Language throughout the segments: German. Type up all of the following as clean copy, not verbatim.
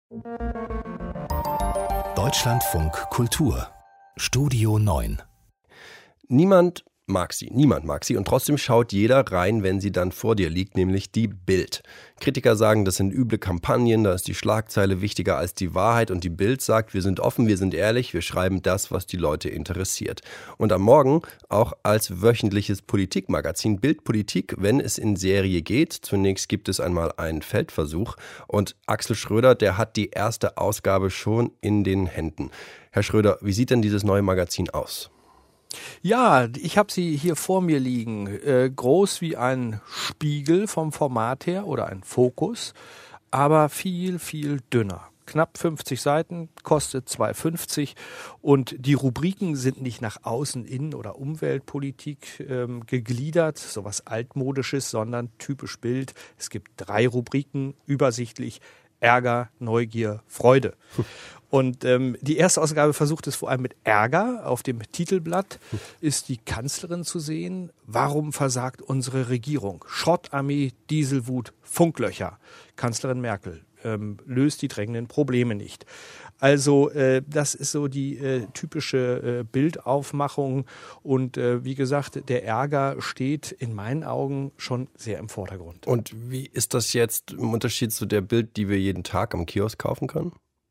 Deutschlandfunk Kultur Studio 9. Niemand mag sie und trotzdem schaut jeder rein, wenn sie dann vor dir liegt, nämlich die Bild. Kritiker sagen, das sind üble Kampagnen, da ist die Schlagzeile wichtiger als die Wahrheit und die Bild sagt, wir sind offen, wir sind ehrlich, wir schreiben das, was die Leute interessiert. Und am Morgen auch als wöchentliches Politikmagazin Bild Politik, wenn es in Serie geht. Zunächst gibt es einmal einen Feldversuch und Axel Schröder, der hat die erste Ausgabe schon in den Händen. Herr Schröder, wie sieht denn dieses neue Magazin aus? Ja, ich habe sie hier vor mir liegen, groß wie ein Spiegel vom Format her oder ein Fokus, aber viel, viel dünner. Knapp 50 Seiten, kostet 2,50 und die Rubriken sind nicht nach Außen-, Innen- oder Umweltpolitik gegliedert, sowas Altmodisches, sondern typisch Bild. Es gibt 3 Rubriken, übersichtlich: Ärger, Neugier, Freude. Und die erste Ausgabe versucht es vor allem mit Ärger. Auf dem Titelblatt ist die Kanzlerin zu sehen. Warum versagt unsere Regierung? Schrottarmee, Dieselwut, Funklöcher. Kanzlerin Merkel löst die drängenden Probleme nicht. Also das ist so die typische Bildaufmachung. Und wie gesagt, der Ärger steht in meinen Augen schon sehr im Vordergrund. Und wie ist das jetzt im Unterschied zu der Bild, die wir jeden Tag am Kiosk kaufen können?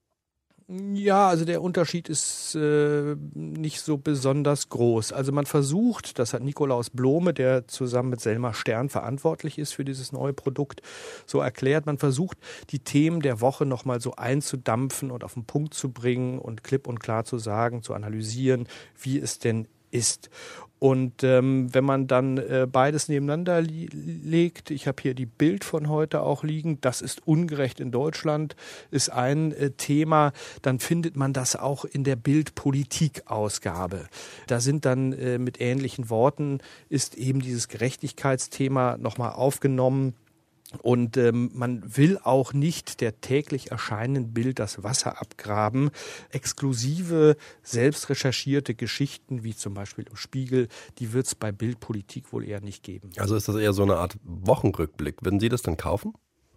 Ja, also der Unterschied ist nicht so besonders groß. Also man versucht, das hat Nikolaus Blome, der zusammen mit Selma Stern verantwortlich ist für dieses neue Produkt, so erklärt, man versucht, die Themen der Woche nochmal so einzudampfen und auf den Punkt zu bringen und klipp und klar zu sagen, zu analysieren, wie es denn ist. Und wenn man dann beides nebeneinander legt, ich habe hier die Bild von heute auch liegen, das ist ungerecht in Deutschland, ist ein Thema, dann findet man das auch in der Bild-Politik-Ausgabe. Da sind dann mit ähnlichen Worten, ist eben dieses Gerechtigkeitsthema nochmal aufgenommen. Und man will auch nicht der täglich erscheinenden Bild das Wasser abgraben. Exklusive, selbst recherchierte Geschichten, wie zum Beispiel im Spiegel, die wird es bei Bild Politik wohl eher nicht geben. Also ist das eher so eine Art Wochenrückblick. Würden Sie das dann kaufen?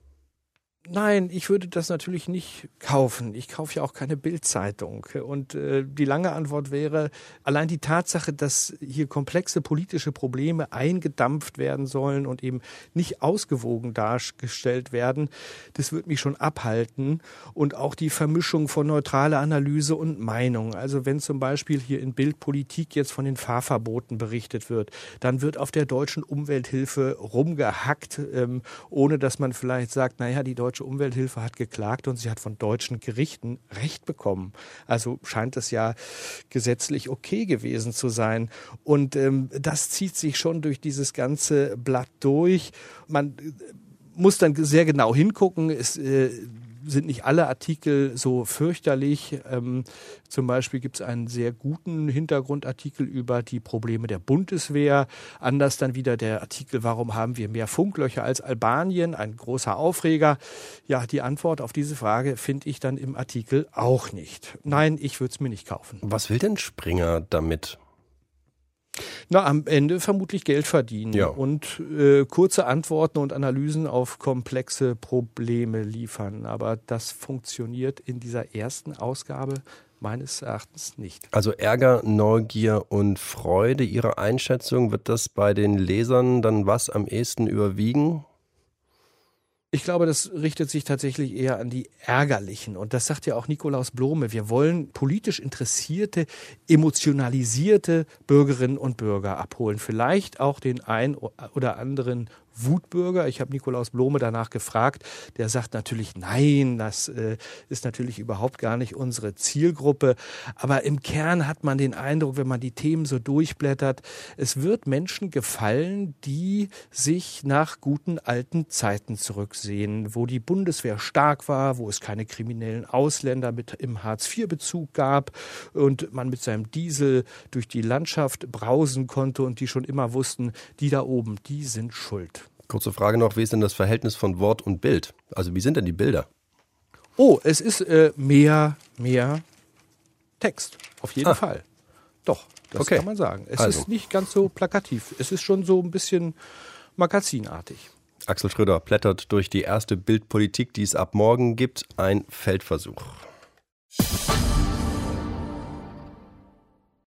Nein, ich würde das natürlich nicht kaufen. Ich kaufe ja auch keine Bild-Zeitung. Und die lange Antwort wäre, allein die Tatsache, dass hier komplexe politische Probleme eingedampft werden sollen und eben nicht ausgewogen dargestellt werden, das wird mich schon abhalten. Und auch die Vermischung von neutraler Analyse und Meinung. Also wenn zum Beispiel hier in Bild Politik jetzt von den Fahrverboten berichtet wird, dann wird auf der deutschen Umwelthilfe rumgehackt, ohne dass man vielleicht sagt, naja, die deutsche Umwelthilfe hat geklagt und sie hat von deutschen Gerichten Recht bekommen. Also scheint es ja gesetzlich okay gewesen zu sein. Und das zieht sich schon durch dieses ganze Blatt durch. Man muss dann sehr genau hingucken. Es sind nicht alle Artikel so fürchterlich. Zum Beispiel gibt es einen sehr guten Hintergrundartikel über die Probleme der Bundeswehr. Anders dann wieder der Artikel, warum haben wir mehr Funklöcher als Albanien? Ein großer Aufreger. Ja, die Antwort auf diese Frage finde ich dann im Artikel auch nicht. Nein, ich würde es mir nicht kaufen. Was will denn Springer damit? Na, am Ende vermutlich Geld verdienen und kurze Antworten und Analysen auf komplexe Probleme liefern. Aber das funktioniert in dieser ersten Ausgabe meines Erachtens nicht. Also Ärger, Neugier und Freude, Ihre Einschätzung, wird das bei den Lesern dann was am ehesten überwiegen? Ich glaube, das richtet sich tatsächlich eher an die Ärgerlichen. Und das sagt ja auch Nikolaus Blome. Wir wollen politisch interessierte, emotionalisierte Bürgerinnen und Bürger abholen. Vielleicht auch den ein oder anderen Wutbürger. Ich habe Nikolaus Blome danach gefragt. Der sagt natürlich, nein, das ist natürlich überhaupt gar nicht unsere Zielgruppe. Aber im Kern hat man den Eindruck, wenn man die Themen so durchblättert, es wird Menschen gefallen, die sich nach guten alten Zeiten zurücksehen, wo die Bundeswehr stark war, wo es keine kriminellen Ausländer mit im Hartz-IV-Bezug gab und man mit seinem Diesel durch die Landschaft brausen konnte und die schon immer wussten, die da oben, die sind schuld. Kurze Frage noch, wie ist denn das Verhältnis von Wort und Bild? Also wie sind denn die Bilder? Oh, es ist mehr Text, auf jeden Fall. Doch, das kann man sagen. Es ist nicht ganz so plakativ. Es ist schon so ein bisschen magazinartig. Axel Schröder plättert durch die erste Bildpolitik, die es ab morgen gibt. Ein Feldversuch.